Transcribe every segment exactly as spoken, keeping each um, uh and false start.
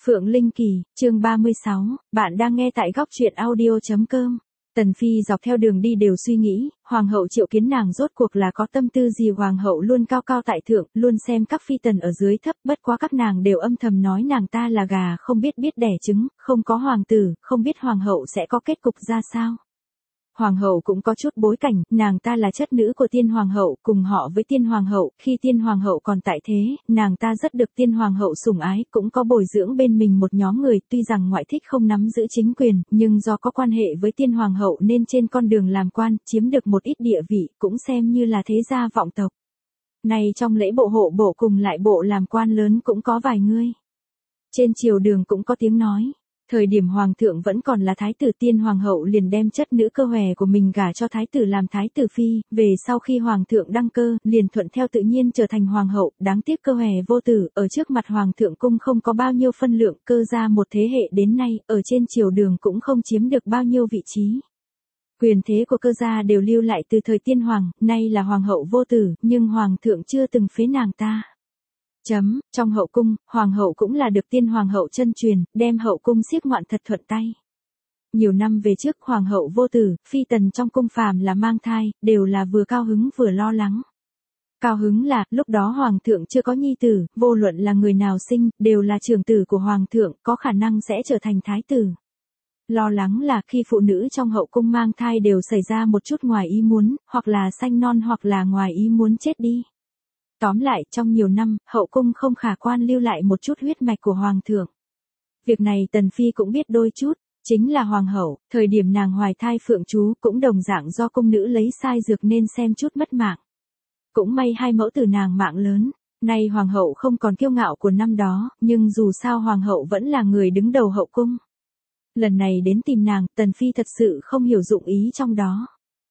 Phượng Linh Kỳ, chương ba mươi sáu, bạn đang nghe tại góc truyện audio chấm com. Tần Phi dọc theo đường đi đều suy nghĩ, Hoàng hậu triệu kiến nàng rốt cuộc là có tâm tư gì. Hoàng hậu luôn cao cao tại thượng, luôn xem các phi tần ở dưới thấp, bất quá các nàng đều âm thầm nói nàng ta là gà không biết biết đẻ trứng, không có hoàng tử, không biết Hoàng hậu sẽ có kết cục ra sao. Hoàng hậu cũng có chút bối cảnh, nàng ta là chất nữ của Tiên Hoàng hậu, cùng họ với Tiên Hoàng hậu, khi Tiên Hoàng hậu còn tại thế, nàng ta rất được Tiên Hoàng hậu sủng ái, cũng có bồi dưỡng bên mình một nhóm người, tuy rằng ngoại thích không nắm giữ chính quyền, nhưng do có quan hệ với Tiên Hoàng hậu nên trên con đường làm quan, chiếm được một ít địa vị, cũng xem như là thế gia vọng tộc. Này trong lễ bộ hộ bộ cùng lại bộ làm quan lớn cũng có vài người. Trên triều đường cũng có tiếng nói. Thời điểm hoàng thượng vẫn còn là thái tử, Tiên Hoàng hậu liền đem chất nữ Cơ Hòe của mình gả cho thái tử làm thái tử phi, về sau khi hoàng thượng đăng cơ, liền thuận theo tự nhiên trở thành hoàng hậu, đáng tiếc Cơ Hòe vô tử, ở trước mặt hoàng thượng cung không có bao nhiêu phân lượng, Cơ gia một thế hệ đến nay, ở trên triều đường cũng không chiếm được bao nhiêu vị trí. Quyền thế của Cơ gia đều lưu lại từ thời Tiên Hoàng, nay là hoàng hậu vô tử, nhưng hoàng thượng chưa từng phế nàng ta. Chấm, trong hậu cung, hoàng hậu cũng là được Tiên Hoàng hậu chân truyền, đem hậu cung siết ngoạn thật thuận tay. Nhiều năm về trước hoàng hậu vô tử, phi tần trong cung phàm là mang thai, đều là vừa cao hứng vừa lo lắng. Cao hứng là, lúc đó hoàng thượng chưa có nhi tử, vô luận là người nào sinh, đều là trưởng tử của hoàng thượng, có khả năng sẽ trở thành thái tử. Lo lắng là khi phụ nữ trong hậu cung mang thai đều xảy ra một chút ngoài ý muốn, hoặc là sanh non hoặc là ngoài ý muốn chết đi. Tóm lại, trong nhiều năm, hậu cung không khả quan lưu lại một chút huyết mạch của hoàng thượng. Việc này Tần Phi cũng biết đôi chút, chính là hoàng hậu, thời điểm nàng hoài thai phượng chú cũng đồng dạng do cung nữ lấy sai dược nên xem chút mất mạng. Cũng may hai mẫu tử nàng mạng lớn, nay hoàng hậu không còn kiêu ngạo của năm đó, nhưng dù sao hoàng hậu vẫn là người đứng đầu hậu cung. Lần này đến tìm nàng, Tần Phi thật sự không hiểu dụng ý trong đó.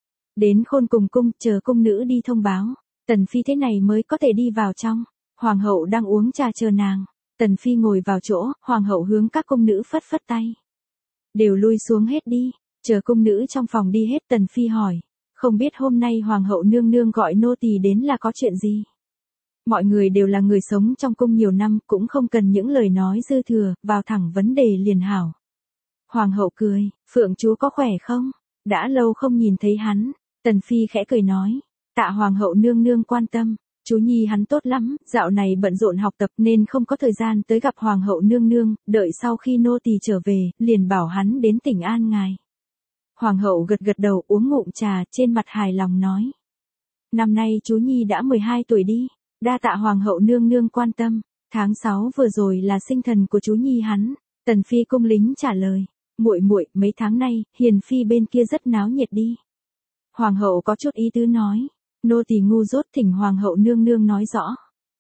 Đến Khôn Cùng cung, chờ cung nữ đi thông báo. Tần Phi thế này mới có thể đi vào trong. Hoàng hậu đang uống trà chờ nàng. Tần Phi ngồi vào chỗ, hoàng hậu hướng các cung nữ phất phất tay. Đều lui xuống hết đi. Chờ cung nữ trong phòng đi hết, Tần Phi hỏi. Không biết hôm nay hoàng hậu nương nương gọi nô tỳ đến là có chuyện gì? Mọi người đều là người sống trong cung nhiều năm, cũng không cần những lời nói dư thừa, vào thẳng vấn đề liền hảo. Hoàng hậu cười, Phượng chú có khỏe không? Đã lâu không nhìn thấy hắn. Tần Phi khẽ cười nói. Tạ hoàng hậu nương nương quan tâm, chú nhi hắn tốt lắm, dạo này bận rộn học tập nên không có thời gian tới gặp hoàng hậu nương nương, đợi sau khi nô tỳ trở về, liền bảo hắn đến Tỉnh An ngài. Hoàng hậu gật gật đầu uống ngụm trà, trên mặt hài lòng nói. Năm nay chú nhi đã mười hai tuổi đi, đa tạ hoàng hậu nương nương quan tâm, tháng sáu vừa rồi là sinh thần của chú nhi hắn. Tần Phi cung lính trả lời, muội muội, mấy tháng nay, Hiền Phi bên kia rất náo nhiệt đi. Hoàng hậu có chút ý tứ nói. Nô tỳ ngu dốt, thỉnh hoàng hậu nương nương nói rõ.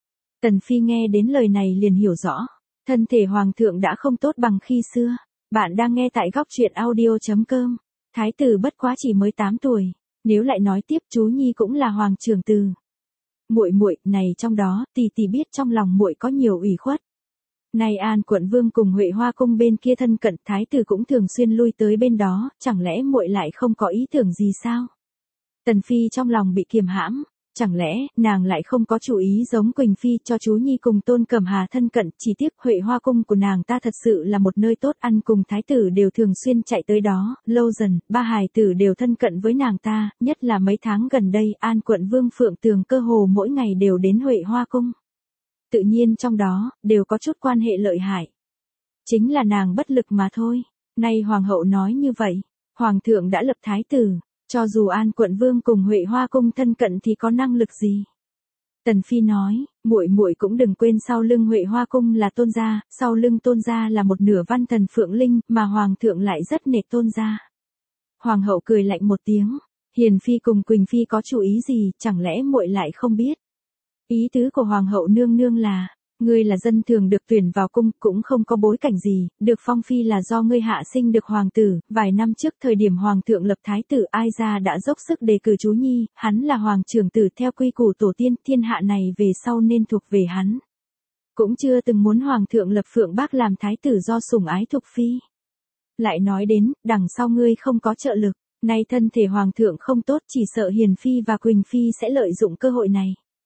Tần Phi nghe đến lời này liền hiểu rõ. Thân thể hoàng thượng đã không tốt bằng khi xưa. Bạn đang nghe tại góc truyện audio chấm com. Thái tử bất quá chỉ mới tám tuổi. Nếu lại nói tiếp chú nhi cũng là hoàng trưởng tử. Muội muội, này trong đó, tỷ tỷ biết trong lòng muội có nhiều ủy khuất. Này An quận vương cùng Huệ Hoa cung bên kia thân cận, thái tử cũng thường xuyên lui tới bên đó, chẳng lẽ muội lại không có ý tưởng gì sao? Tần Phi trong lòng bị kiềm hãm, chẳng lẽ nàng lại không có chủ ý giống Quỳnh Phi cho chú nhi cùng Tôn Cẩm Hà thân cận, chỉ tiếc Huệ Hoa cung của nàng ta thật sự là một nơi tốt ăn, cùng thái tử đều thường xuyên chạy tới đó, lâu dần, ba hài tử đều thân cận với nàng ta, nhất là mấy tháng gần đây, An quận vương Phượng Tường cơ hồ mỗi ngày đều đến Huệ Hoa cung. Tự nhiên trong đó, đều có chút quan hệ lợi hại. Chính là nàng bất lực mà thôi. Nay hoàng hậu nói như vậy, hoàng thượng đã lập thái tử. Cho dù An quận vương cùng Huệ Hoa cung thân cận thì có năng lực gì? Tần Phi nói, muội muội cũng đừng quên sau lưng Huệ Hoa cung là Tôn gia, sau lưng Tôn gia là một nửa văn thần Phượng Linh, mà hoàng thượng lại rất nể Tôn gia. Hoàng hậu cười lạnh một tiếng, Hiền Phi cùng Quỳnh Phi có chủ ý gì, chẳng lẽ muội lại không biết? Ý tứ của hoàng hậu nương nương là, ngươi là dân thường được tuyển vào cung, cũng không có bối cảnh gì, được phong phi là do ngươi hạ sinh được hoàng tử, vài năm trước thời điểm hoàng thượng lập thái tử Ai Gia đã dốc sức đề cử chú nhi, hắn là hoàng trưởng tử theo quy củ tổ tiên, thiên hạ này về sau nên thuộc về hắn. Cũng chưa từng muốn hoàng thượng lập Phượng Bác làm thái tử do sủng ái thuộc phi. Lại nói đến, đằng sau ngươi không có trợ lực, nay thân thể hoàng thượng không tốt, chỉ sợ Hiền Phi và Quỳnh Phi sẽ lợi dụng cơ hội này.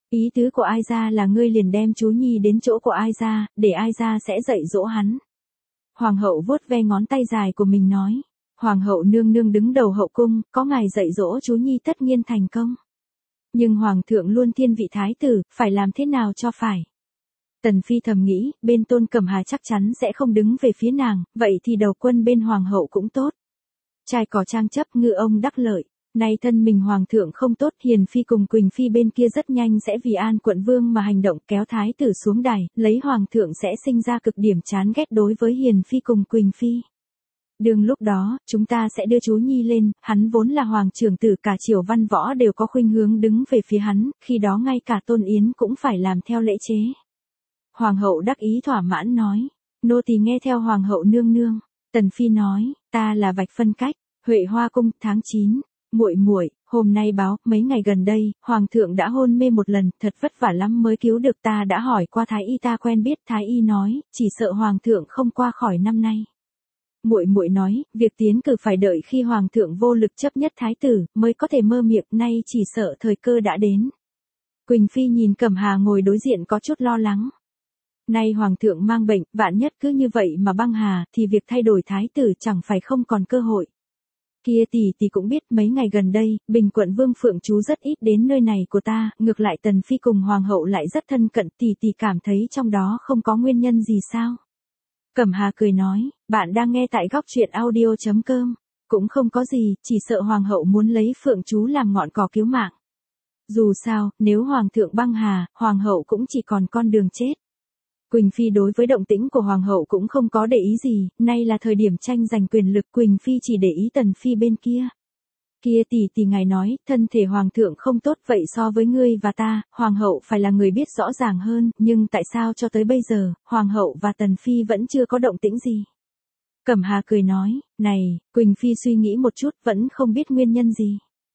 Ý tứ của Ai Gia là ngươi liền đem chú nhi đến chỗ của Ai Gia, để Ai Gia sẽ dạy dỗ hắn. Hoàng hậu vuốt ve ngón tay dài của mình nói. Hoàng hậu nương nương đứng đầu hậu cung, có ngài dạy dỗ chú nhi tất nhiên thành công. Nhưng hoàng thượng luôn thiên vị thái tử, phải làm thế nào cho phải. Tần Phi thầm nghĩ, bên Tôn Cẩm Hà chắc chắn sẽ không đứng về phía nàng, vậy thì đầu quân bên hoàng hậu cũng tốt. Trai cỏ trang chấp ngư ông đắc lợi. Nay thân mình hoàng thượng không tốt, Hiền Phi cùng Quỳnh Phi bên kia rất nhanh sẽ vì An quận vương mà hành động kéo thái tử xuống đài, lấy hoàng thượng sẽ sinh ra cực điểm chán ghét đối với Hiền Phi cùng Quỳnh Phi. Đường lúc đó, chúng ta sẽ đưa chú nhi lên, hắn vốn là hoàng trưởng tử, cả triều văn võ đều có khuynh hướng đứng về phía hắn, khi đó ngay cả Tôn Yến cũng phải làm theo lễ chế. Hoàng hậu đắc ý thỏa mãn nói, nô tỳ nghe theo hoàng hậu nương nương. Tần Phi nói, ta là Vạch Phân Cách, Huệ Hoa cung, tháng chín. Muội muội, hôm nay báo, mấy ngày gần đây, hoàng thượng đã hôn mê một lần, thật vất vả lắm mới cứu được, ta đã hỏi qua thái y, ta quen biết thái y nói, chỉ sợ hoàng thượng không qua khỏi năm nay. Muội muội nói, việc tiến cử phải đợi khi hoàng thượng vô lực chấp nhất thái tử, mới có thể mơ miệng, nay chỉ sợ thời cơ đã đến. Quỳnh Phi nhìn Cẩm Hà ngồi đối diện có chút lo lắng. Nay hoàng thượng mang bệnh, vạn nhất cứ như vậy mà băng hà, thì việc thay đổi thái tử chẳng phải không còn cơ hội. Kia tỷ tỷ cũng biết mấy ngày gần đây, Bình quận Vương Phượng chú rất ít đến nơi này của ta, ngược lại Tần Phi cùng hoàng hậu lại rất thân cận, tỷ tỷ cảm thấy trong đó không có nguyên nhân gì sao? Cẩm Hà cười nói, bạn đang nghe tại góc truyện audio chấm com, cũng không có gì, chỉ sợ hoàng hậu muốn lấy Phượng chú làm ngọn cỏ cứu mạng. Dù sao, nếu hoàng thượng băng hà, hoàng hậu cũng chỉ còn con đường chết. Quỳnh Phi đối với động tĩnh của hoàng hậu cũng không có để ý gì, nay là thời điểm tranh giành quyền lực, Quỳnh Phi chỉ để ý Tần Phi bên kia. Kia tỷ tỷ ngài nói, thân thể hoàng thượng không tốt, vậy so với ngươi và ta, hoàng hậu phải là người biết rõ ràng hơn, nhưng tại sao cho tới bây giờ, hoàng hậu và Tần Phi vẫn chưa có động tĩnh gì? Cẩm Hà cười nói, này, Quỳnh Phi suy nghĩ một chút, vẫn không biết nguyên nhân gì.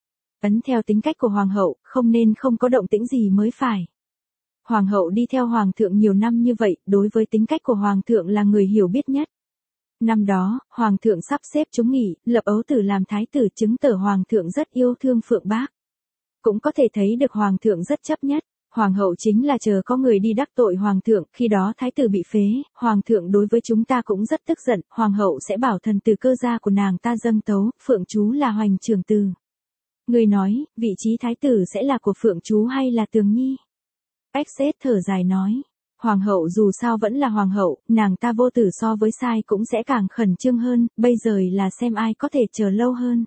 Ấn theo tính cách của hoàng hậu, không nên không có động tĩnh gì mới phải. Hoàng hậu đi theo hoàng thượng nhiều năm như vậy, đối với tính cách của hoàng thượng là người hiểu biết nhất. Năm đó, hoàng thượng sắp xếp chúng nghỉ, lập ấu tử làm thái tử, chứng tỏ hoàng thượng rất yêu thương Phượng Bác. Cũng có thể thấy được hoàng thượng rất chấp nhất. Hoàng hậu chính là chờ có người đi đắc tội hoàng thượng, khi đó thái tử bị phế, hoàng thượng đối với chúng ta cũng rất tức giận, hoàng hậu sẽ bảo thần từ cơ gia của nàng ta dâng tấu, Phượng chú là Hoành trưởng tử. Người nói, vị trí thái tử sẽ là của Phượng chú hay là Tường Nhi? Ếch xết thở dài nói, hoàng hậu dù sao vẫn là hoàng hậu, nàng ta vô tử so với sai cũng sẽ càng khẩn trương hơn, bây giờ là xem ai có thể chờ lâu hơn.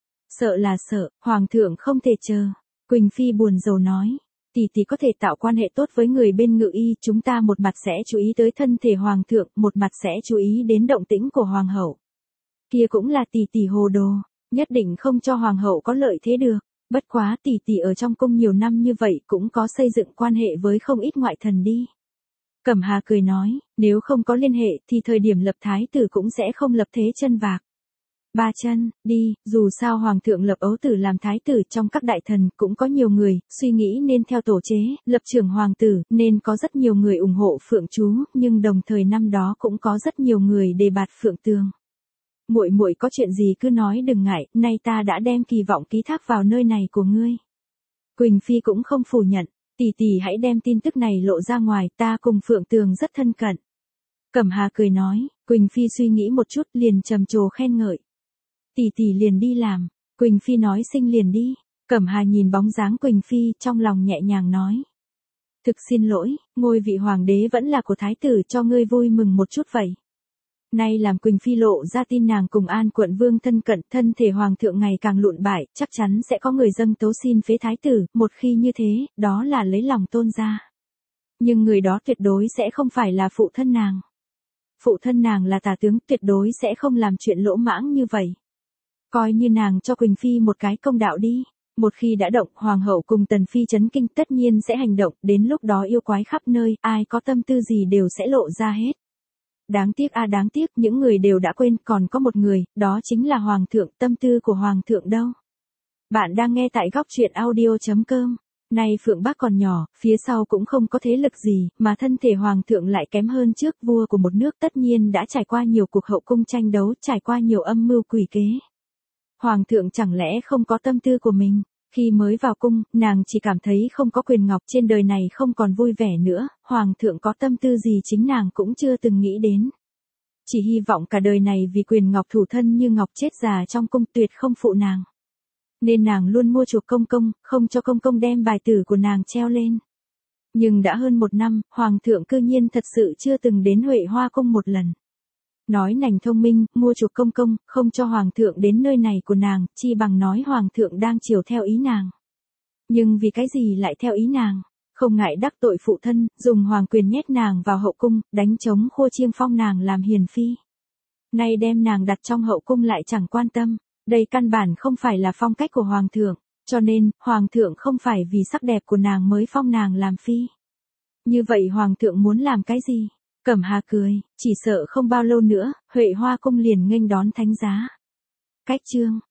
Sợ là sợ, hoàng thượng không thể chờ. Quỳnh Phi buồn rầu nói, tỷ tỷ có thể tạo quan hệ tốt với người bên Ngự Y, chúng ta một mặt sẽ chú ý tới thân thể hoàng thượng, một mặt sẽ chú ý đến động tĩnh của hoàng hậu. Kia cũng là tỷ tỷ hồ đồ, nhất định không cho hoàng hậu có lợi thế được. Bất quá tỷ tỷ ở trong cung nhiều năm như vậy cũng có xây dựng quan hệ với không ít ngoại thần đi. Cẩm Hà cười nói, nếu không có liên hệ thì thời điểm lập thái tử cũng sẽ không lập thế chân vạc. Ba chân, đi, dù sao hoàng thượng lập ấu tử làm thái tử, trong các đại thần cũng có nhiều người, suy nghĩ nên theo tổ chế, lập trưởng hoàng tử, nên có rất nhiều người ủng hộ Phượng chú, nhưng đồng thời năm đó cũng có rất nhiều người đề bạt Phượng Tường. Muội muội có chuyện gì cứ nói đừng ngại, nay ta đã đem kỳ vọng ký thác vào nơi này của ngươi. Quỳnh Phi cũng không phủ nhận, tỷ tỷ hãy đem tin tức này lộ ra ngoài, ta cùng Phượng Tường rất thân cận. Cẩm Hà cười nói, Quỳnh Phi suy nghĩ một chút liền trầm trồ khen ngợi. Tỷ tỷ liền đi làm, Quỳnh Phi nói sinh liền đi. Cẩm Hà nhìn bóng dáng Quỳnh Phi trong lòng nhẹ nhàng nói. Thực xin lỗi, ngôi vị hoàng đế vẫn là của thái tử, cho ngươi vui mừng một chút vậy. Nay làm Quỳnh Phi lộ ra tin nàng cùng An quận vương thân cận, thân thể hoàng thượng ngày càng lụn bại, chắc chắn sẽ có người dâng tấu xin phế thái tử, một khi như thế, đó là lấy lòng Tôn gia. Nhưng người đó tuyệt đối sẽ không phải là phụ thân nàng. Phụ thân nàng là tả tướng, tuyệt đối sẽ không làm chuyện lỗ mãng như vậy. Coi như nàng cho Quỳnh Phi một cái công đạo đi. Một khi đã động, hoàng hậu cùng Tần Phi chấn kinh tất nhiên sẽ hành động, đến lúc đó yêu quái khắp nơi, ai có tâm tư gì đều sẽ lộ ra hết. Đáng tiếc a à đáng tiếc, những người đều đã quên, còn có một người, đó chính là hoàng thượng, tâm tư của hoàng thượng đâu. Bạn đang nghe tại góc truyện audio chấm com. Nay Phượng Bác còn nhỏ, phía sau cũng không có thế lực gì, mà thân thể hoàng thượng lại kém hơn trước, vua của một nước tất nhiên đã trải qua nhiều cuộc hậu cung tranh đấu, trải qua nhiều âm mưu quỷ kế. Hoàng thượng chẳng lẽ không có tâm tư của mình, Khi mới vào cung, nàng chỉ cảm thấy không có quyền ngọc trên đời này không còn vui vẻ nữa, hoàng thượng có tâm tư gì chính nàng cũng chưa từng nghĩ đến. Chỉ hy vọng cả đời này vì quyền ngọc thủ thân như ngọc chết già trong cung tuyệt không phụ nàng. Nên nàng luôn mua chuộc công công, không cho công công đem bài tử của nàng treo lên. Nhưng đã hơn một năm, hoàng thượng cư nhiên thật sự chưa từng đến Huệ Hoa cung một lần. Nói nàng thông minh, mua chuộc công công, không cho hoàng thượng đến nơi này của nàng, chi bằng nói hoàng thượng đang chiều theo ý nàng. Nhưng vì cái gì lại theo ý nàng? Không ngại đắc tội phụ thân, dùng hoàng quyền nhét nàng vào hậu cung, đánh chống khô chiêng phong nàng làm hiền phi. Nay đem nàng đặt trong hậu cung lại chẳng quan tâm, đây căn bản không phải là phong cách của hoàng thượng, cho nên, hoàng thượng không phải vì sắc đẹp của nàng mới phong nàng làm phi. Như vậy hoàng thượng muốn làm cái gì? Cẩm Hà cười, chỉ sợ không bao lâu nữa, Huệ Hoa cung liền nghênh đón thánh giá. Cách chương